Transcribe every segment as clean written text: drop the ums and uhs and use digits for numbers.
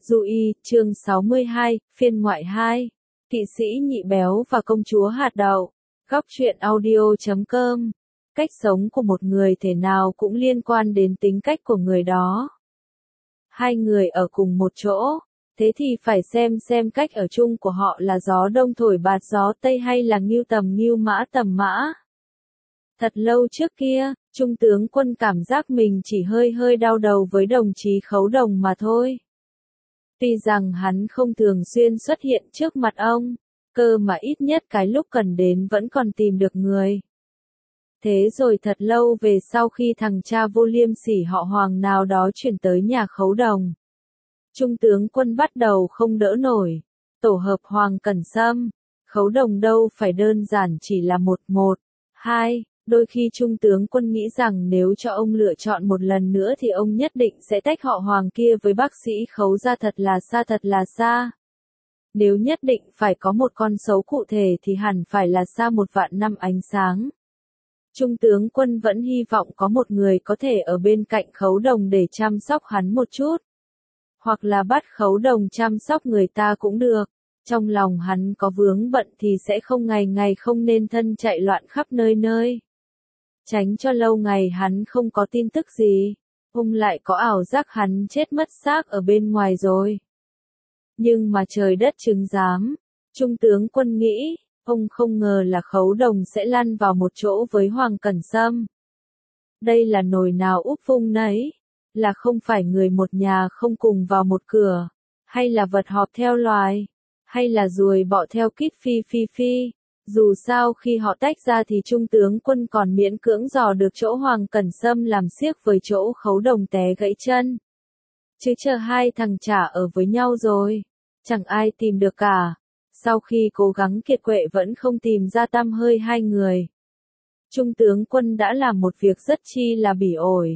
Du Y, chương 62, phiên ngoại 2. Kỵ sĩ nhị béo và công chúa hạt đậu. Góc truyện audio.com. Cách sống của một người thể nào cũng liên quan đến tính cách của người đó. Hai người ở cùng một chỗ, thế thì phải xem cách ở chung của họ là gió đông thổi bạt gió tây hay là ngưu tầm ngưu mã tầm mã. Thật lâu trước kia, Trung tướng Quân cảm giác mình chỉ hơi đau đầu với đồng chí Khấu Đồng mà thôi. Tuy rằng hắn không thường xuyên xuất hiện trước mặt ông, cơ mà ít nhất cái lúc cần đến vẫn còn tìm được người. Thế rồi thật lâu về sau khi thằng cha vô liêm sỉ họ Hoàng nào đó chuyển tới nhà Khấu Đồng, Trung tướng Quân bắt đầu không đỡ nổi. Tổ hợp Hoàng Cẩn Sâm, Khấu Đồng đâu phải đơn giản chỉ là một, hai. Đôi khi Trung tướng Quân nghĩ rằng nếu cho ông lựa chọn một lần nữa thì ông nhất định sẽ tách họ Hoàng kia với bác sĩ Khấu ra thật là xa. Nếu nhất định phải có một con số cụ thể thì hẳn phải là xa 1.000.000 năm ánh sáng. Trung tướng Quân vẫn hy vọng có một người có thể ở bên cạnh Khấu Đồng để chăm sóc hắn một chút. Hoặc là bắt Khấu Đồng chăm sóc người ta cũng được. Trong lòng hắn có vướng bận thì sẽ không ngày không nên thân chạy loạn khắp nơi. Tránh cho lâu ngày hắn không có tin tức gì, ông lại có ảo giác hắn chết mất xác ở bên ngoài rồi. Nhưng mà trời đất chứng giám, Trung tướng Quân nghĩ, ông không ngờ là Khấu Đồng sẽ lăn vào một chỗ với Hoàng Cẩn Sâm. Đây là nồi nào úp vung nấy, là không phải người một nhà không cùng vào một cửa, hay là vật họp theo loài, hay là ruồi bọ theo kít phi. Dù sao khi họ tách ra thì Trung tướng Quân còn miễn cưỡng dò được chỗ Hoàng Cẩn Sâm làm xiếc với chỗ Khấu Đồng té gãy chân. Chứ chờ hai thằng chả ở với nhau rồi, chẳng ai tìm được cả. Sau khi cố gắng kiệt quệ vẫn không tìm ra tăm hơi hai người, Trung tướng Quân đã làm một việc rất chi là bỉ ổi.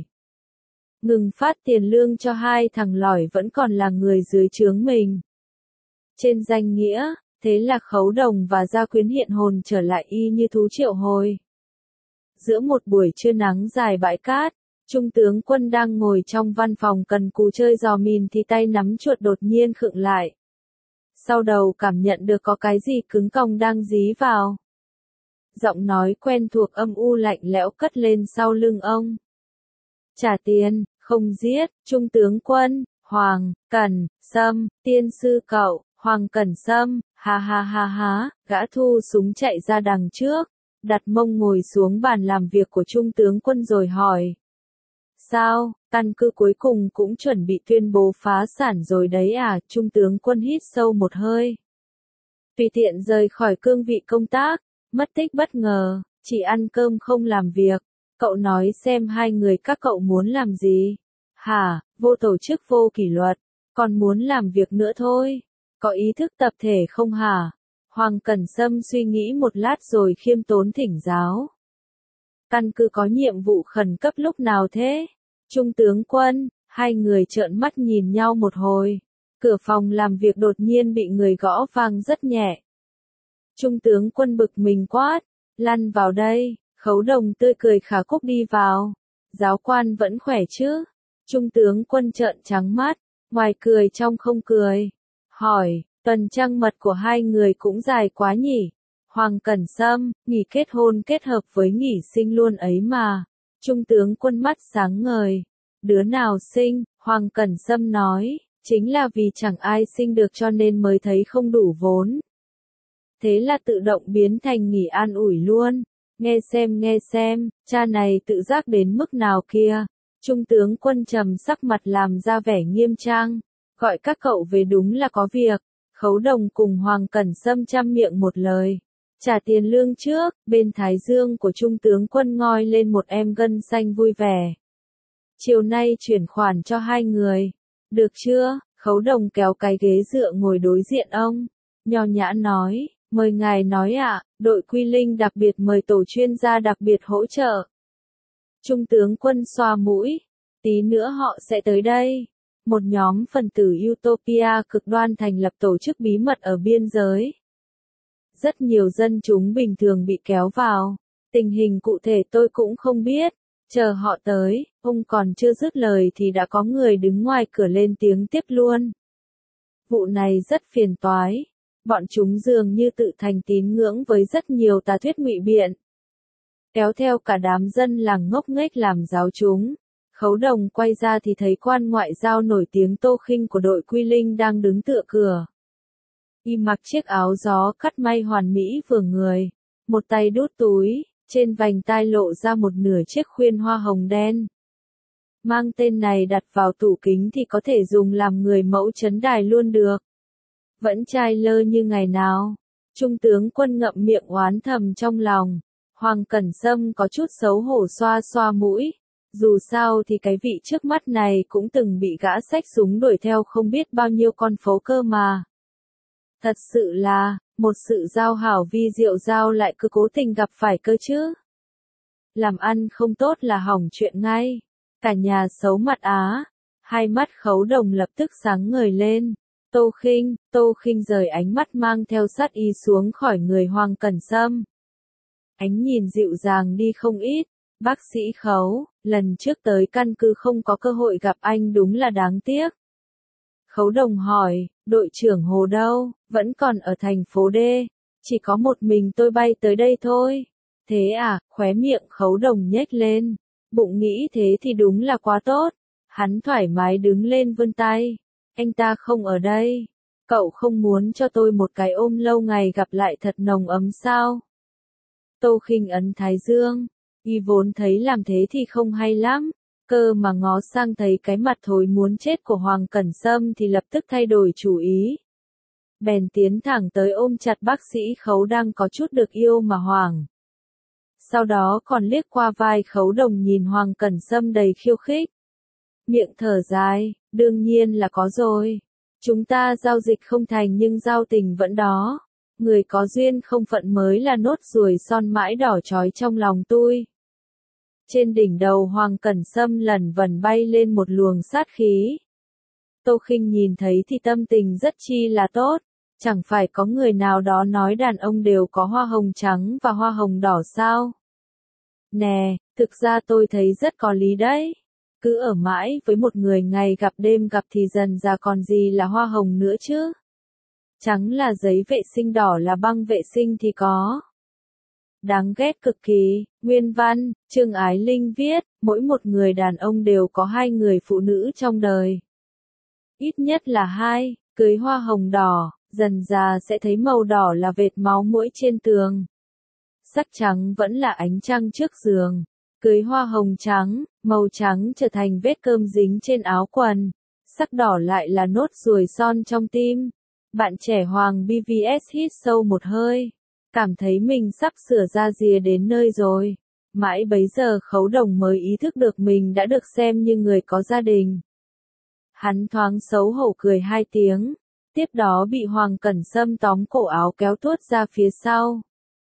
Ngừng phát tiền lương cho hai thằng lỏi vẫn còn là người dưới trướng mình. Trên danh nghĩa, thế là Khấu Đồng và Gia Quyến hiện hồn trở lại y như thú triệu hồi. Giữa một buổi trưa nắng dài bãi cát, Trung tướng Quân đang ngồi trong văn phòng cần cù chơi giò mìn thì tay nắm chuột đột nhiên khựng lại. Sau đầu cảm nhận được có cái gì cứng còng đang dí vào. Giọng nói quen thuộc âm u lạnh lẽo cất lên sau lưng ông. Trả tiền, không giết, Trung tướng Quân, Hoàng Cẩn Sâm, tiên sư cậu. Hoàng Cẩn Sâm, ha, gã thu súng chạy ra đằng trước, đặt mông ngồi xuống bàn làm việc của Trung tướng Quân rồi hỏi. Sao, căn cứ cuối cùng cũng chuẩn bị tuyên bố phá sản rồi đấy à? Trung tướng Quân hít sâu một hơi. Tùy tiện rời khỏi cương vị công tác, mất tích bất ngờ, chỉ ăn cơm không làm việc. Cậu nói xem hai người các cậu muốn làm gì? Hả, vô tổ chức vô kỷ luật, còn muốn làm việc nữa thôi. Có ý thức tập thể không hả? Hoàng Cẩn Sâm suy nghĩ một lát rồi khiêm tốn thỉnh giáo. Căn cứ có nhiệm vụ khẩn cấp lúc nào thế? Trung tướng Quân, hai người trợn mắt nhìn nhau một hồi. Cửa phòng làm việc đột nhiên bị người gõ vang rất nhẹ. Trung tướng Quân bực mình quát, lăn vào đây. Khấu Đồng tươi cười khả cúc đi vào. Giáo quan vẫn khỏe chứ? Trung tướng Quân trợn trắng mắt, ngoài cười trong không cười. Hỏi, tuần trăng mật của hai người cũng dài quá nhỉ? Hoàng Cẩn Sâm, nghỉ kết hôn kết hợp với nghỉ sinh luôn ấy mà. Trung tướng Quân mắt sáng ngời. Đứa nào sinh? Hoàng Cẩn Sâm nói, chính là vì chẳng ai sinh được cho nên mới thấy không đủ vốn. Thế là tự động biến thành nghỉ an ủi luôn. Nghe xem, cha này tự giác đến mức nào kia. Trung tướng Quân trầm sắc mặt làm ra vẻ nghiêm trang. Gọi các cậu về đúng là có việc. Khấu Đồng cùng Hoàng Cẩn Sâm chăm miệng một lời. Trả tiền lương trước, bên thái dương của Trung tướng Quân ngoi lên một em gân xanh vui vẻ. Chiều nay chuyển khoản cho hai người. Được chưa? Khấu Đồng kéo cái ghế dựa ngồi đối diện ông. Nho nhã nói, mời ngài nói ạ, đội Quy Linh đặc biệt mời tổ chuyên gia đặc biệt hỗ trợ. Trung tướng Quân xoa mũi. Tí nữa họ sẽ tới đây. Một nhóm phần tử Utopia cực đoan thành lập tổ chức bí mật ở biên giới. Rất nhiều dân chúng bình thường bị kéo vào. Tình hình cụ thể tôi cũng không biết. Chờ họ tới, ông còn chưa dứt lời thì đã có người đứng ngoài cửa lên tiếng tiếp luôn. Vụ này rất phiền toái. Bọn chúng dường như tự thành tín ngưỡng với rất nhiều tà thuyết ngụy biện. Kéo theo cả đám dân làng ngốc nghếch làm giáo chúng. Khấu Đồng quay ra thì thấy quan ngoại giao nổi tiếng Tô Khinh của đội Quy Linh đang đứng tựa cửa. Y mặc chiếc áo gió cắt may hoàn mỹ vừa người, một tay đút túi, trên vành tai lộ ra một nửa chiếc khuyên hoa hồng đen. Mang tên này đặt vào tủ kính thì có thể dùng làm người mẫu trấn đài luôn được. Vẫn trai lơ như ngày nào. Trung tướng Quân ngậm miệng oán thầm trong lòng. Hoàng Cẩn Sâm có chút xấu hổ xoa xoa mũi. Dù sao thì cái vị trước mắt này cũng từng bị gã xách súng đuổi theo không biết bao nhiêu con phố cơ mà. Thật sự là, một sự giao hảo vi diệu giao lại cứ cố tình gặp phải cơ chứ. Làm ăn không tốt là hỏng chuyện ngay. Cả nhà xấu mặt á. Hai mắt Khấu Đồng lập tức sáng ngời lên. Tô Khinh rời ánh mắt mang theo sát ý xuống khỏi người Hoàng Cẩn Sâm. Ánh nhìn dịu dàng đi không ít. Bác sĩ Khấu, lần trước tới căn cứ không có cơ hội gặp anh đúng là đáng tiếc. Khấu Đồng hỏi, đội trưởng Hồ đâu, vẫn còn ở thành phố D, chỉ có một mình tôi bay tới đây thôi. Thế à, khóe miệng Khấu Đồng nhếch lên, bụng nghĩ thế thì đúng là quá tốt. Hắn thoải mái đứng lên vươn tay, anh ta không ở đây, cậu không muốn cho tôi một cái ôm lâu ngày gặp lại thật nồng ấm sao? Tô Khinh ấn thái dương, y vốn thấy làm thế thì không hay lắm. Cơ mà ngó sang thấy cái mặt thối muốn chết của Hoàng Cẩn Sâm thì lập tức thay đổi chủ ý. Bèn tiến thẳng tới ôm chặt bác sĩ Khấu đang có chút được yêu mà hoảng. Sau đó còn liếc qua vai Khấu Đồng nhìn Hoàng Cẩn Sâm đầy khiêu khích. Miệng thở dài, đương nhiên là có rồi. Chúng ta giao dịch không thành nhưng giao tình vẫn đó. Người có duyên không phận mới là nốt ruồi son mãi đỏ chói trong lòng tôi. Trên đỉnh đầu Hoàng Cẩn Sâm lẩn vẩn bay lên một luồng sát khí. Tô Khinh nhìn thấy thì tâm tình rất chi là tốt. Chẳng phải có người nào đó nói đàn ông đều có hoa hồng trắng và hoa hồng đỏ sao? Nè, thực ra tôi thấy rất có lý đấy. Cứ ở mãi với một người ngày gặp đêm gặp thì dần ra còn gì là hoa hồng nữa chứ? Trắng là giấy vệ sinh, đỏ là băng vệ sinh thì có. Đáng ghét cực kỳ. Nguyên văn, Trương Ái Linh viết, mỗi một người đàn ông đều có hai người phụ nữ trong đời. Ít nhất là hai, cưới hoa hồng đỏ, dần già sẽ thấy màu đỏ là vệt máu mũi trên tường. Sắc trắng vẫn là ánh trăng trước giường. Cưới hoa hồng trắng, màu trắng trở thành vết cơm dính trên áo quần. Sắc đỏ lại là nốt ruồi son trong tim. Bạn trẻ Hoàng BVS hít sâu một hơi. Cảm thấy mình sắp sửa ra rìa đến nơi rồi. Mãi bấy giờ Khấu Đồng mới ý thức được mình đã được xem như người có gia đình. Hắn thoáng xấu hổ cười hai tiếng. Tiếp đó bị Hoàng Cẩn Sâm tóm cổ áo kéo tuốt ra phía sau.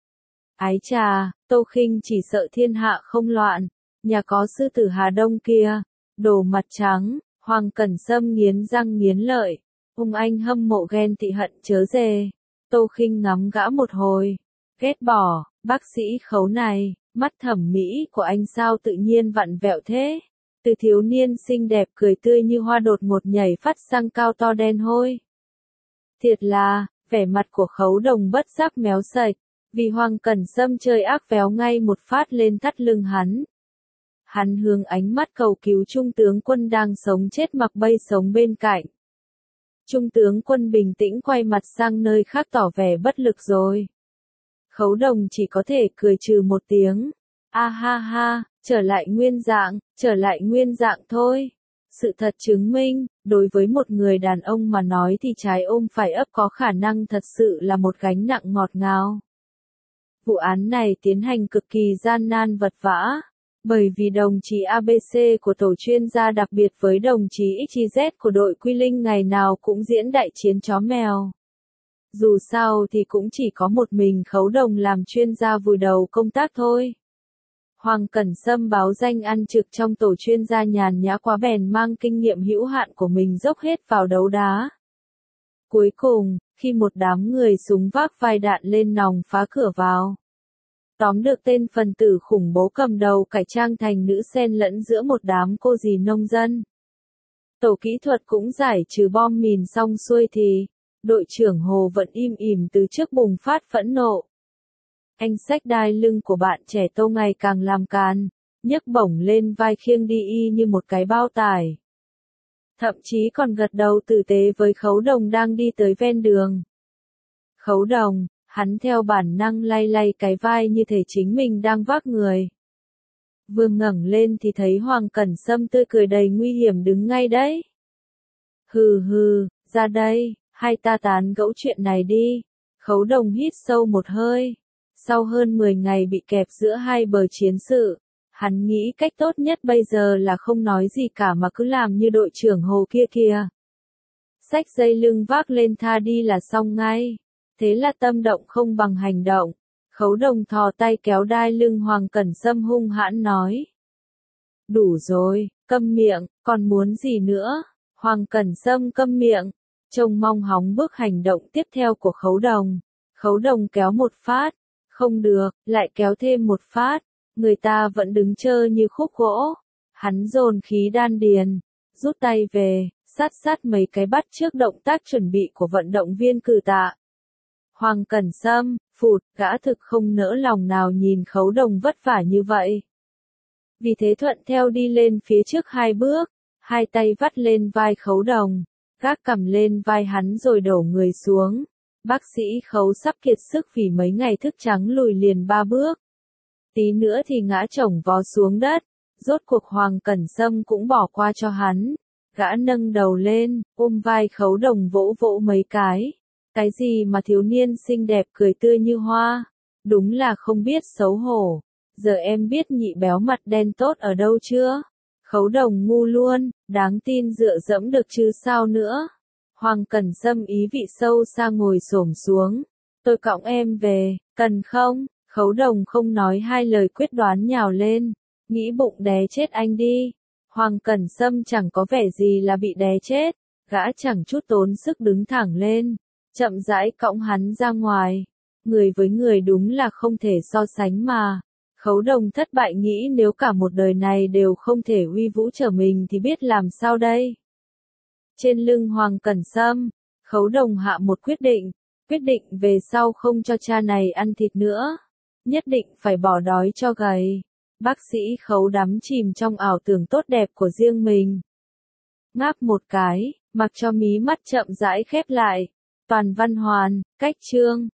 Ái chà, Tô Khinh chỉ sợ thiên hạ không loạn. Nhà có sư tử Hà Đông kia. Đồ mặt trắng, Hoàng Cẩn Sâm nghiến răng nghiến lợi. Anh hâm mộ ghen tị hận chớ dề. Tô Khinh ngắm gã một hồi. Ghét bỏ, bác sĩ Khấu này, mắt thẩm mỹ của anh sao tự nhiên vặn vẹo thế? Từ thiếu niên xinh đẹp cười tươi như hoa đột ngột nhảy phát sang cao to đen hôi. Thiệt là, vẻ mặt của Khấu Đồng bất giác méo sạch, vì Hoàng Cẩn Sâm chơi ác véo ngay một phát lên thắt lưng hắn. Hắn hướng ánh mắt cầu cứu Trung tướng Quân đang sống chết mặc bay sống bên cạnh. Trung tướng Quân bình tĩnh quay mặt sang nơi khác tỏ vẻ bất lực rồi. Khấu Đồng chỉ có thể cười trừ một tiếng. A ha ha, trở lại nguyên dạng thôi. Sự thật chứng minh, đối với một người đàn ông mà nói thì trái ôm phải ấp có khả năng thật sự là một gánh nặng ngọt ngào. Vụ án này tiến hành cực kỳ gian nan vật vã. Bởi vì đồng chí ABC của tổ chuyên gia đặc biệt với đồng chí XYZ của đội Quy Linh ngày nào cũng diễn đại chiến chó mèo. Dù sao thì cũng chỉ có một mình Khấu Đồng làm chuyên gia vùi đầu công tác thôi. Hoàng Cẩn Sâm báo danh ăn trực trong tổ chuyên gia nhàn nhã quá bèn mang kinh nghiệm hữu hạn của mình dốc hết vào đấu đá. Cuối cùng, khi một đám người súng vác vai đạn lên nòng phá cửa vào, tóm được tên phần tử khủng bố cầm đầu cải trang thành nữ xen lẫn giữa một đám cô dì nông dân. Tổ kỹ thuật cũng giải trừ bom mìn xong xuôi thì, đội trưởng Hồ vẫn im ỉm từ trước bùng phát phẫn nộ. Anh xách đai lưng của bạn trẻ Tô ngày càng làm càn, nhấc bổng lên vai khiêng đi y như một cái bao tải. Thậm chí còn gật đầu tử tế với Khấu Đồng đang đi tới ven đường. Khấu Đồng, hắn theo bản năng lay lay cái vai như thể chính mình đang vác người. Vừa ngẩng lên thì thấy Hoàng Cẩn Sâm tươi cười đầy nguy hiểm đứng ngay đấy. Hừ hừ, ra đây, hai ta tán gẫu chuyện này đi. Khấu Đồng hít sâu một hơi. Sau hơn 10 ngày bị kẹp giữa hai bờ chiến sự, hắn nghĩ cách tốt nhất bây giờ là không nói gì cả mà cứ làm như đội trưởng Hồ kia kìa. Xách dây lưng vác lên tha đi là xong ngay. Thế là tâm động không bằng hành động. Khấu Đồng thò tay kéo đai lưng Hoàng Cẩn Sâm hung hãn nói. Đủ rồi, câm miệng, còn muốn gì nữa? Hoàng Cẩn Sâm câm miệng, trông mong hóng bước hành động tiếp theo của Khấu Đồng. Khấu Đồng kéo một phát, không được, lại kéo thêm một phát, người ta vẫn đứng trơ như khúc gỗ. Hắn dồn khí đan điền, rút tay về, sát mấy cái bắt trước động tác chuẩn bị của vận động viên cử tạ. Hoàng Cẩn Sâm, phụt, gã thực không nỡ lòng nào nhìn Khấu Đồng vất vả như vậy. Vì thế thuận theo đi lên phía trước 2 bước, hai tay vắt lên vai Khấu Đồng, gác cằm lên vai hắn rồi đổ người xuống. Bác sĩ Khấu sắp kiệt sức vì mấy ngày thức trắng lùi liền 3 bước. Tí nữa thì ngã chổng vó xuống đất, rốt cuộc Hoàng Cẩn Sâm cũng bỏ qua cho hắn. Gã nâng đầu lên, ôm vai Khấu Đồng vỗ vỗ mấy cái. Cái gì mà thiếu niên xinh đẹp cười tươi như hoa, đúng là không biết xấu hổ. Giờ em biết nhị béo mặt đen tốt ở đâu chưa? Khấu Đồng ngu luôn, đáng tin dựa dẫm được chứ sao nữa. Hoàng Cẩn Sâm ý vị sâu xa ngồi xổm xuống. Tôi cõng em về, cần không? Khấu Đồng không nói hai lời quyết đoán nhào lên, nghĩ bụng đè chết anh đi. Hoàng Cẩn Sâm chẳng có vẻ gì là bị đè chết, gã chẳng chút tốn sức đứng thẳng lên, chậm rãi cõng hắn ra ngoài. Người với người đúng là không thể so sánh mà. Khấu Đồng thất bại nghĩ nếu cả một đời này đều không thể uy vũ trở mình thì biết làm sao đây. Trên lưng Hoàng Cẩn Sâm, Khấu Đồng hạ một quyết định về sau không cho cha này ăn thịt nữa. Nhất định phải bỏ đói cho gầy. Bác sĩ Khấu đắm chìm trong ảo tưởng tốt đẹp của riêng mình. Ngáp một cái, mặc cho mí mắt chậm rãi khép lại. Toàn Văn Hoàn, cách chương.